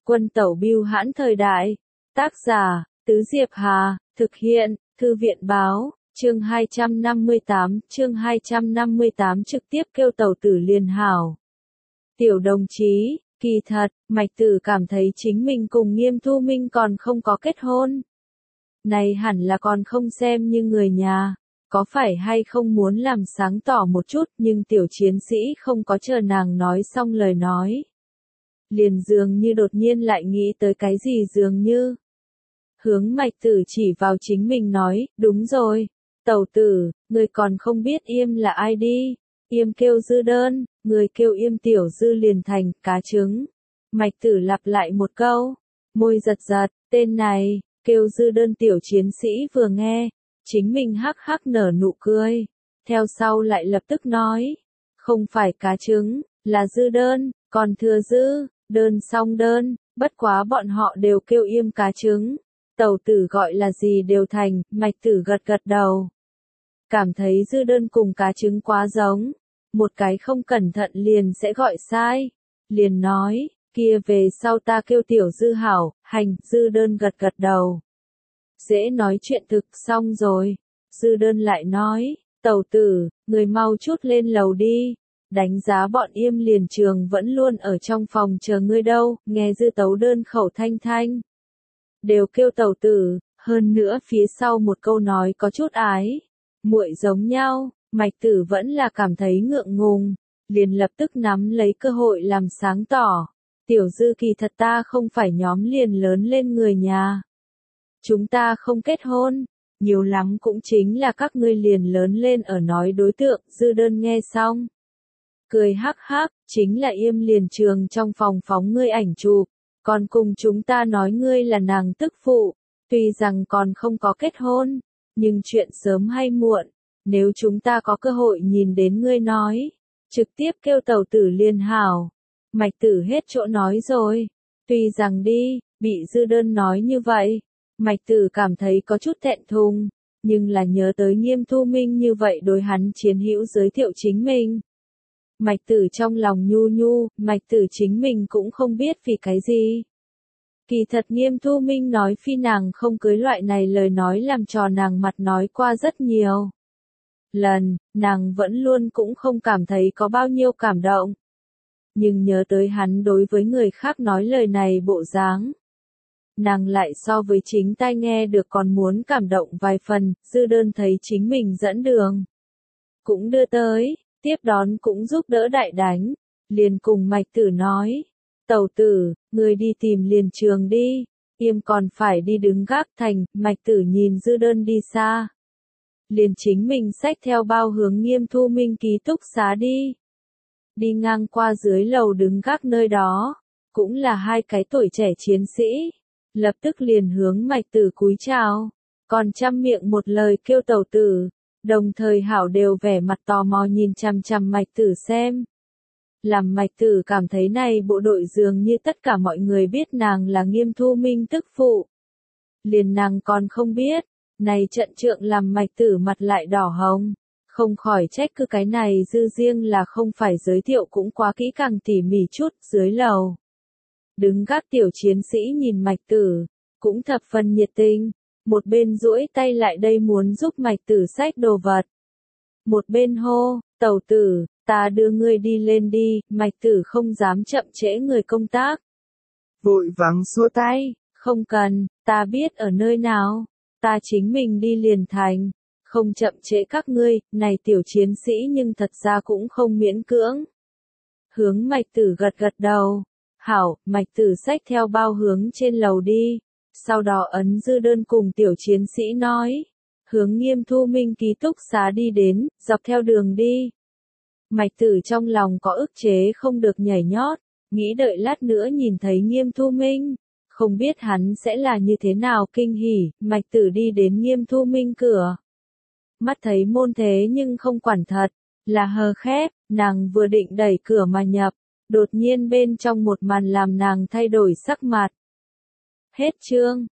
Quân tẩu bưu hãn thời đại. Tác giả, Tứ Diệp Hà, thực hiện, Thư viện báo, chương 258 trực tiếp kêu tẩu tử liền hảo. Tiểu đồng chí, kỳ thật, Mạch Tử cảm thấy chính mình cùng Nghiêm Thu Minh còn không có kết hôn. Này hẳn là còn không xem như người nhà, có phải hay không muốn làm sáng tỏ một chút, nhưng tiểu chiến sĩ không có chờ nàng nói xong lời nói. Liền dường như đột nhiên lại nghĩ tới cái gì dường như. Hướng Mạch Tử chỉ vào chính mình nói, đúng rồi, tẩu tử, người còn không biết Yêm là ai đi, Yêm kêu Dư Đơn, người kêu Yêm tiểu Dư liền thành, cá trứng. Mạch Tử lặp lại một câu, môi giật giật, tên này, kêu Dư Đơn tiểu chiến sĩ vừa nghe, chính mình hắc hắc nở nụ cười, theo sau lại lập tức nói, không phải cá trứng, là Dư Đơn, còn thừa Dư, đơn song đơn, bất quá bọn họ đều kêu Yêm cá trứng. Tẩu tử gọi là gì đều thành, Mạch Tử gật gật đầu. Cảm thấy Dư Đơn cùng cá trứng quá giống, một cái không cẩn thận liền sẽ gọi sai. Liền nói, kia về sau ta kêu tiểu Dư hảo, hành, Dư Đơn gật gật đầu. Dễ nói chuyện thực xong rồi. Dư Đơn lại nói, tẩu tử, người mau chút lên lầu đi. Đánh giá bọn Yêm liền trường vẫn luôn ở trong phòng chờ ngươi đâu, nghe Dư Tấu Đơn khẩu thanh thanh. Đều kêu tẩu tử, hơn nữa phía sau một câu nói có chút ái. Muội giống nhau, Mạch Tử vẫn là cảm thấy ngượng ngùng, liền lập tức nắm lấy cơ hội làm sáng tỏ. Tiểu Dư kỳ thật ta không phải nhóm liền lớn lên người nhà. Chúng ta không kết hôn, nhiều lắm cũng chính là các ngươi liền lớn lên ở nói đối tượng. Dư Đơn nghe xong, cười hắc hắc, chính là Yêm liền trường trong phòng phóng ngươi ảnh chụp, còn cùng chúng ta nói ngươi là nàng tức phụ, tuy rằng còn không có kết hôn, nhưng chuyện sớm hay muộn, nếu chúng ta có cơ hội nhìn đến ngươi nói, trực tiếp kêu tẩu tử liền hảo. Mạch Tử hết chỗ nói rồi, tuy rằng đi, bị Dư Đơn nói như vậy, Mạch Tử cảm thấy có chút thẹn thùng, nhưng là nhớ tới Nghiêm Thu Minh như vậy đối hắn chiến hữu giới thiệu chính mình. Mạch Tử trong lòng nhu nhu, Mạch Tử chính mình cũng không biết vì cái gì. Kỳ thật Nghiêm Thu Minh nói phi nàng không cưới loại này lời nói làm trò nàng mặt nói qua rất nhiều lần, nàng vẫn luôn cũng không cảm thấy có bao nhiêu cảm động. Nhưng nhớ tới hắn đối với người khác nói lời này bộ dáng, nàng lại so với chính tai nghe được còn muốn cảm động vài phần. Dư Đơn thấy chính mình dẫn đường, cũng đưa tới, tiếp đón cũng giúp đỡ đại đánh, liền cùng Mạch Tử nói, tẩu tử, người đi tìm liền trường đi, Yêm còn phải đi đứng gác thành. Mạch Tử nhìn Dư Đơn đi xa, liền chính mình xách theo bao hướng Nghiêm Thu Minh ký túc xá đi. Đi ngang qua dưới lầu đứng gác nơi đó, cũng là hai cái tuổi trẻ chiến sĩ, lập tức liền hướng Mạch Tử cúi chào, còn trăm miệng một lời kêu tẩu tử, đồng thời hảo đều vẻ mặt tò mò nhìn chằm chằm Mạch Tử xem. Làm Mạch Tử cảm thấy này bộ đội dường như tất cả mọi người biết nàng là Nghiêm Thu Minh tức phụ. Liền nàng còn không biết, này trận trượng làm Mạch Tử mặt lại đỏ hồng, không khỏi trách cứ cái này Dư riêng là không phải giới thiệu cũng quá kỹ càng tỉ mỉ chút. Dưới lầu, đứng gác tiểu chiến sĩ nhìn Mạch Tử, cũng thập phần nhiệt tình, một bên duỗi tay lại đây muốn giúp Mạch Tử xách đồ vật. Một bên hô, tẩu tử, ta đưa ngươi đi lên đi. Mạch Tử không dám chậm trễ người công tác, vội vàng xua tay, không cần, ta biết ở nơi nào, ta chính mình đi liền thành, không chậm trễ các ngươi. Này tiểu chiến sĩ nhưng thật ra cũng không miễn cưỡng. Hướng Mạch Tử gật gật đầu, hảo. Mạch Tử xách theo bao hướng trên lầu đi, sau đó ấn Dư Đơn cùng tiểu chiến sĩ nói, hướng Nghiêm Thu Minh ký túc xá đi đến, dọc theo đường đi. Mạch Tử trong lòng có ức chế không được nhảy nhót, nghĩ đợi lát nữa nhìn thấy Nghiêm Thu Minh, không biết hắn sẽ là như thế nào kinh hỉ. Mạch Tử đi đến Nghiêm Thu Minh cửa, mắt thấy môn thế nhưng không quản thật, là hờ khép, nàng vừa định đẩy cửa mà nhập, đột nhiên bên trong một màn làm nàng thay đổi sắc mặt. Hết chương.